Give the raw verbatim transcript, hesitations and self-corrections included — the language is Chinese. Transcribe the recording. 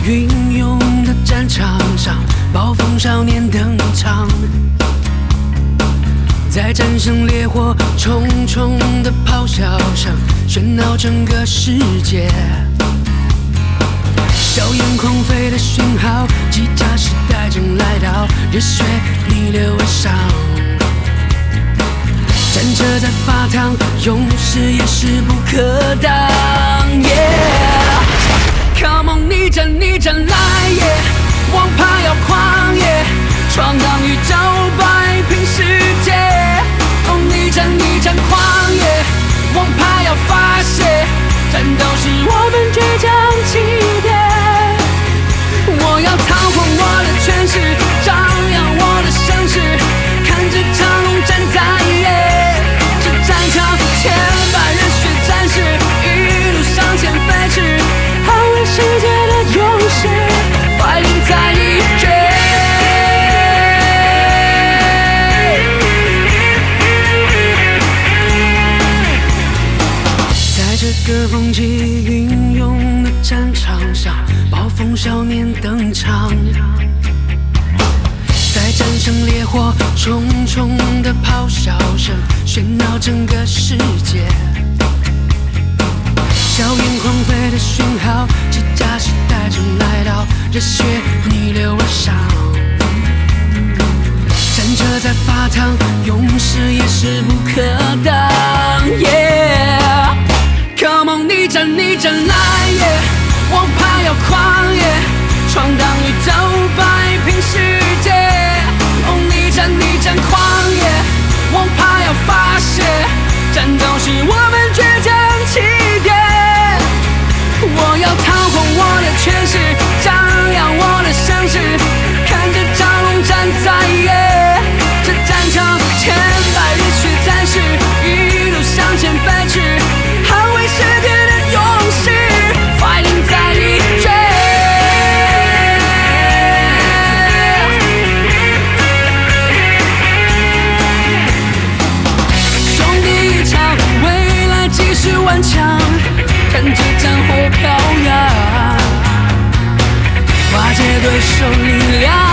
云涌的战场上，暴风少年登场，在战胜烈火重重的咆哮声，喧闹整个世界。硝烟狂飞的讯号，机甲时代正来到，热血逆流而上。战车在发烫，勇士也势不可挡。Yeah，Come on， 逆战逆战来耶！ Yeah， 王牌要狂野，闯荡宇宙，摆平世界。哦，逆战逆战狂野，王牌要发泄，战斗是我们倔强起点。我要操控我的权势，张扬我的声势，看着长龙站在耶，这战场千百热血战士一路向前飞驰，捍卫世界的勇士，怀领在一绝。在这个风起云涌的战场上，暴风少年登场，在战胜烈火重重的咆哮声，喧闹整个世界。硝烟狂飞的讯号，机甲时代正来到，热血逆流而上。战车在发烫，勇士也势不可挡。Yeah，Come on， 逆战逆战来耶！ 王牌要狂野，闯荡宇宙，摆平世界。哦，逆战逆战狂野，王牌要发泄，战斗是我们倔强起点。我要操控我的权势，张扬我的声势，看着长龙站在耶，这战场千百热血战士一路向前飞驰，捍卫世界的勇士，怀领在一绝。兄弟一场，未来继续顽强，看着战火飘扬，化解对手力量。